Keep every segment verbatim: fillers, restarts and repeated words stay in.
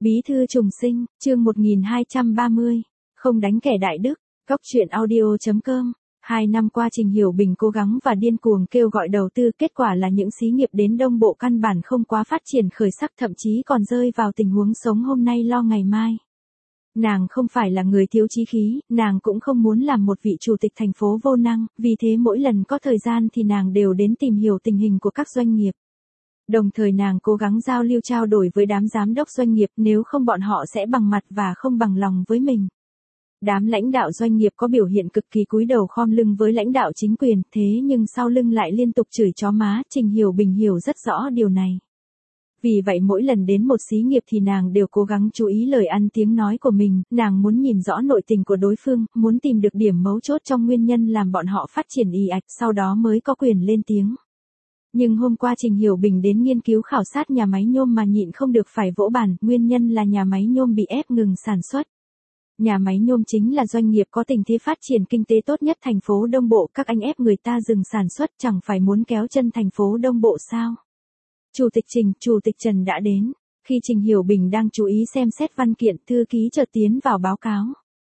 Bí thư trùng sinh, chương một nghìn hai trăm ba mươi, không đánh kẻ đại đức, góc truyện audio.com. Hai năm qua Trình Hiểu Bình cố gắng và điên cuồng kêu gọi đầu tư, kết quả là những xí nghiệp đến Đông Bộ căn bản không quá phát triển khởi sắc, thậm chí còn rơi vào tình huống sống hôm nay lo ngày mai. Nàng không phải là người thiếu chí khí, nàng cũng không muốn làm một vị chủ tịch thành phố vô năng, vì thế mỗi lần có thời gian thì nàng đều đến tìm hiểu tình hình của các doanh nghiệp. Đồng thời nàng cố gắng giao lưu trao đổi với đám giám đốc doanh nghiệp, nếu không bọn họ sẽ bằng mặt và không bằng lòng với mình. Đám lãnh đạo doanh nghiệp có biểu hiện cực kỳ cúi đầu khom lưng với lãnh đạo chính quyền, thế nhưng sau lưng lại liên tục chửi chó má, Trình Hiểu Bình hiểu rất rõ điều này. Vì vậy mỗi lần đến một xí nghiệp thì nàng đều cố gắng chú ý lời ăn tiếng nói của mình, nàng muốn nhìn rõ nội tình của đối phương, muốn tìm được điểm mấu chốt trong nguyên nhân làm bọn họ phát triển ì ạch, sau đó mới có quyền lên tiếng. Nhưng hôm qua Trình Hiểu Bình đến nghiên cứu khảo sát nhà máy nhôm mà nhịn không được phải vỗ bàn, nguyên nhân là nhà máy nhôm bị ép ngừng sản xuất. Nhà máy nhôm chính là doanh nghiệp có tình thế phát triển kinh tế tốt nhất thành phố Đông Bộ, các anh ép người ta dừng sản xuất chẳng phải muốn kéo chân thành phố Đông Bộ sao? Chủ tịch Trình, Chủ tịch Trần đã đến. Khi Trình Hiểu Bình đang chú ý xem xét văn kiện, thư ký chợt tiến vào báo cáo.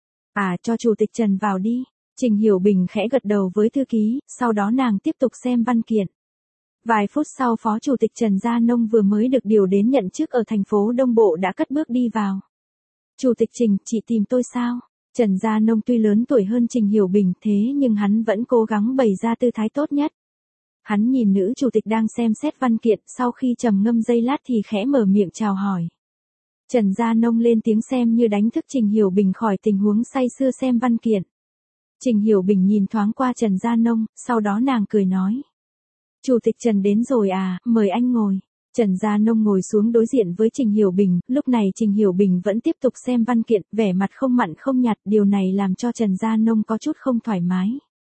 À, cho Chủ tịch Trần vào đi. Trình Hiểu Bình khẽ gật đầu với thư ký, sau đó nàng tiếp tục xem văn kiện. Vài phút sau Phó Chủ tịch Trần Gia Nông vừa mới được điều đến nhận chức ở thành phố Đông Bộ đã cất bước đi vào. Chủ tịch Trình, chị tìm tôi sao? Trần Gia Nông tuy lớn tuổi hơn Trình Hiểu Bình thế nhưng hắn vẫn cố gắng bày ra tư thái tốt nhất. Hắn nhìn nữ chủ tịch đang xem xét văn kiện, sau khi trầm ngâm giây lát thì khẽ mở miệng chào hỏi. Trần Gia Nông lên tiếng xem như đánh thức Trình Hiểu Bình khỏi tình huống say sưa xem văn kiện. Trình Hiểu Bình nhìn thoáng qua Trần Gia Nông, sau đó nàng cười nói. Chủ tịch Trần đến rồi à, mời anh ngồi. Trần Gia Nông ngồi xuống đối diện với Trình Hiểu Bình, lúc này Trình Hiểu Bình vẫn tiếp tục xem văn kiện, vẻ mặt không mặn không nhạt, điều này làm cho Trần Gia Nông có chút không thoải mái.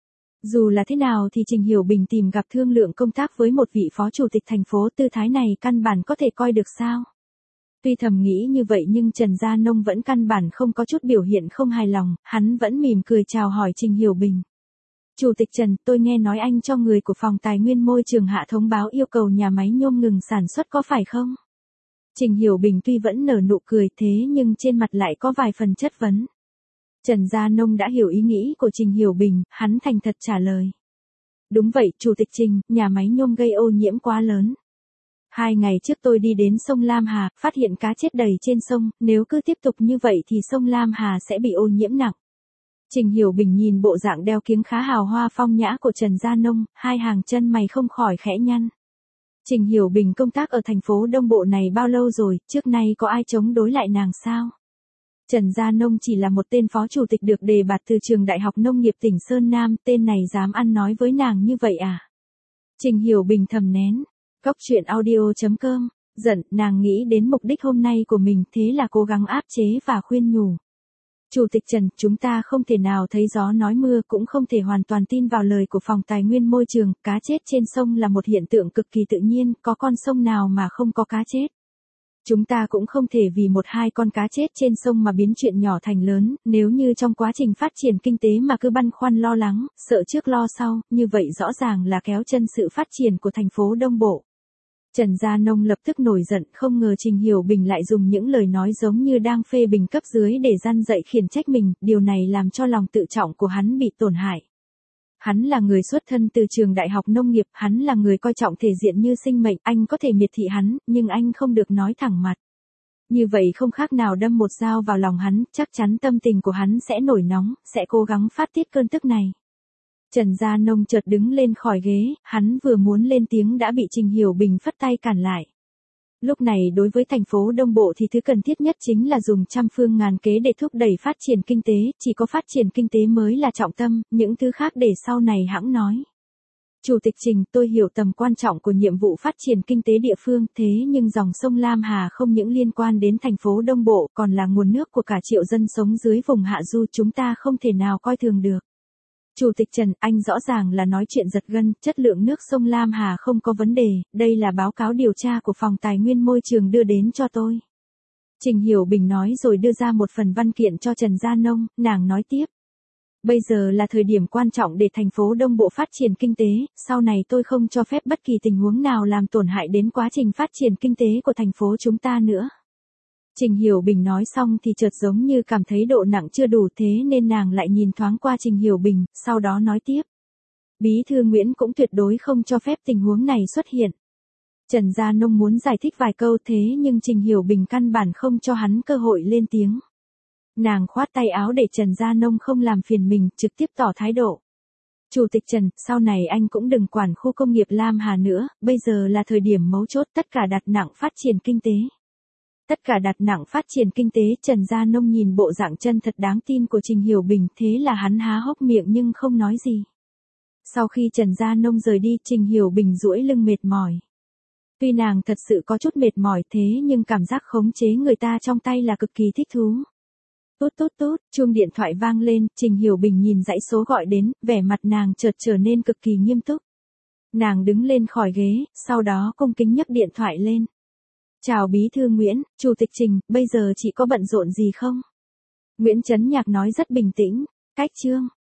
Dù là thế nào thì Trình Hiểu Bình tìm gặp thương lượng công tác với một vị phó chủ tịch thành phố, tư thái này căn bản có thể coi được sao? Tuy thầm nghĩ như vậy nhưng Trần Gia Nông vẫn căn bản không có chút biểu hiện không hài lòng, hắn vẫn mỉm cười chào hỏi Trình Hiểu Bình. Chủ tịch Trần, tôi nghe nói anh cho người của phòng tài nguyên môi trường hạ thông báo yêu cầu nhà máy nhôm ngừng sản xuất có phải không? Trình Hiểu Bình tuy vẫn nở nụ cười thế nhưng trên mặt lại có vài phần chất vấn. Trần Gia Nông đã hiểu ý nghĩ của Trình Hiểu Bình, hắn thành thật trả lời. Đúng vậy, Chủ tịch Trình, nhà máy nhôm gây ô nhiễm quá lớn. Hai ngày trước tôi đi đến sông Lam Hà, phát hiện cá chết đầy trên sông, nếu cứ tiếp tục như vậy thì sông Lam Hà sẽ bị ô nhiễm nặng. Trình Hiểu Bình nhìn bộ dạng đeo kiếng khá hào hoa phong nhã của Trần Gia Nông, hai hàng chân mày không khỏi khẽ nhăn. Trình Hiểu Bình công tác ở thành phố Đông Bộ này bao lâu rồi, trước nay có ai chống đối lại nàng sao? Trần Gia Nông chỉ là một tên phó chủ tịch được đề bạt từ trường Đại học Nông nghiệp tỉnh Sơn Nam, tên này dám ăn nói với nàng như vậy à? Trình Hiểu Bình thầm nén. Góc truyện audio.com. Giận, nàng nghĩ đến mục đích hôm nay của mình, thế là cố gắng áp chế và khuyên nhủ. Chủ tịch Trần, chúng ta không thể nào thấy gió nói mưa, cũng không thể hoàn toàn tin vào lời của phòng tài nguyên môi trường, cá chết trên sông là một hiện tượng cực kỳ tự nhiên, có con sông nào mà không có cá chết. Chúng ta cũng không thể vì một hai con cá chết trên sông mà biến chuyện nhỏ thành lớn, nếu như trong quá trình phát triển kinh tế mà cứ băn khoăn lo lắng, sợ trước lo sau, như vậy rõ ràng là kéo chân sự phát triển của thành phố Đông Bộ. Trần Gia Nông lập tức nổi giận, không ngờ Trình Hiểu Bình lại dùng những lời nói giống như đang phê bình cấp dưới để răn dạy khiển trách mình, điều này làm cho lòng tự trọng của hắn bị tổn hại. Hắn là người xuất thân từ trường Đại học Nông nghiệp, hắn là người coi trọng thể diện như sinh mệnh, anh có thể miệt thị hắn, nhưng anh không được nói thẳng mặt. Như vậy không khác nào đâm một dao vào lòng hắn, chắc chắn tâm tình của hắn sẽ nổi nóng, sẽ cố gắng phát tiết cơn tức này. Trần Gia Nông chợt đứng lên khỏi ghế, hắn vừa muốn lên tiếng đã bị Trình Hiểu Bình phất tay cản lại. Lúc này đối với thành phố Đông Bộ thì thứ cần thiết nhất chính là dùng trăm phương ngàn kế để thúc đẩy phát triển kinh tế, chỉ có phát triển kinh tế mới là trọng tâm, những thứ khác để sau này hẵng nói. Chủ tịch Trình, tôi hiểu tầm quan trọng của nhiệm vụ phát triển kinh tế địa phương, thế nhưng dòng sông Lam Hà không những liên quan đến thành phố Đông Bộ còn là nguồn nước của cả triệu dân sống dưới vùng hạ du, chúng ta không thể nào coi thường được. Chủ tịch Trần, anh rõ ràng là nói chuyện giật gân, chất lượng nước sông Lam Hà không có vấn đề, đây là báo cáo điều tra của phòng tài nguyên môi trường đưa đến cho tôi. Trình Hiểu Bình nói rồi đưa ra một phần văn kiện cho Trần Gia Nông, nàng nói tiếp. Bây giờ là thời điểm quan trọng để thành phố Đông Bộ phát triển kinh tế, sau này tôi không cho phép bất kỳ tình huống nào làm tổn hại đến quá trình phát triển kinh tế của thành phố chúng ta nữa. Trình Hiểu Bình nói xong thì chợt giống như cảm thấy độ nặng chưa đủ, thế nên nàng lại nhìn thoáng qua Trình Hiểu Bình, sau đó nói tiếp. Bí thư Nguyễn cũng tuyệt đối không cho phép tình huống này xuất hiện. Trần Gia Nông muốn giải thích vài câu thế nhưng Trình Hiểu Bình căn bản không cho hắn cơ hội lên tiếng. Nàng khoát tay áo để Trần Gia Nông không làm phiền mình, trực tiếp tỏ thái độ. Chủ tịch Trần, sau này anh cũng đừng quản khu công nghiệp Lam Hà nữa, bây giờ là thời điểm mấu chốt, tất cả đặt nặng phát triển kinh tế. Tất cả đặt nặng phát triển kinh tế. Trần Gia Nông nhìn bộ dạng chân thật đáng tin của Trình Hiểu Bình, thế là hắn há hốc miệng nhưng không nói gì. Sau khi Trần Gia Nông rời đi, Trình Hiểu Bình duỗi lưng mệt mỏi. Tuy nàng thật sự có chút mệt mỏi thế nhưng cảm giác khống chế người ta trong tay là cực kỳ thích thú. Tốt tốt tốt, chuông điện thoại vang lên, Trình Hiểu Bình nhìn dãy số gọi đến, vẻ mặt nàng chợt trở nên cực kỳ nghiêm túc. Nàng đứng lên khỏi ghế, sau đó cung kính nhấc điện thoại lên. Chào Bí thư Nguyễn, Chủ tịch Trình, bây giờ chị có bận rộn gì không? Nguyễn Chấn Nhạc nói rất bình tĩnh. Cách chương.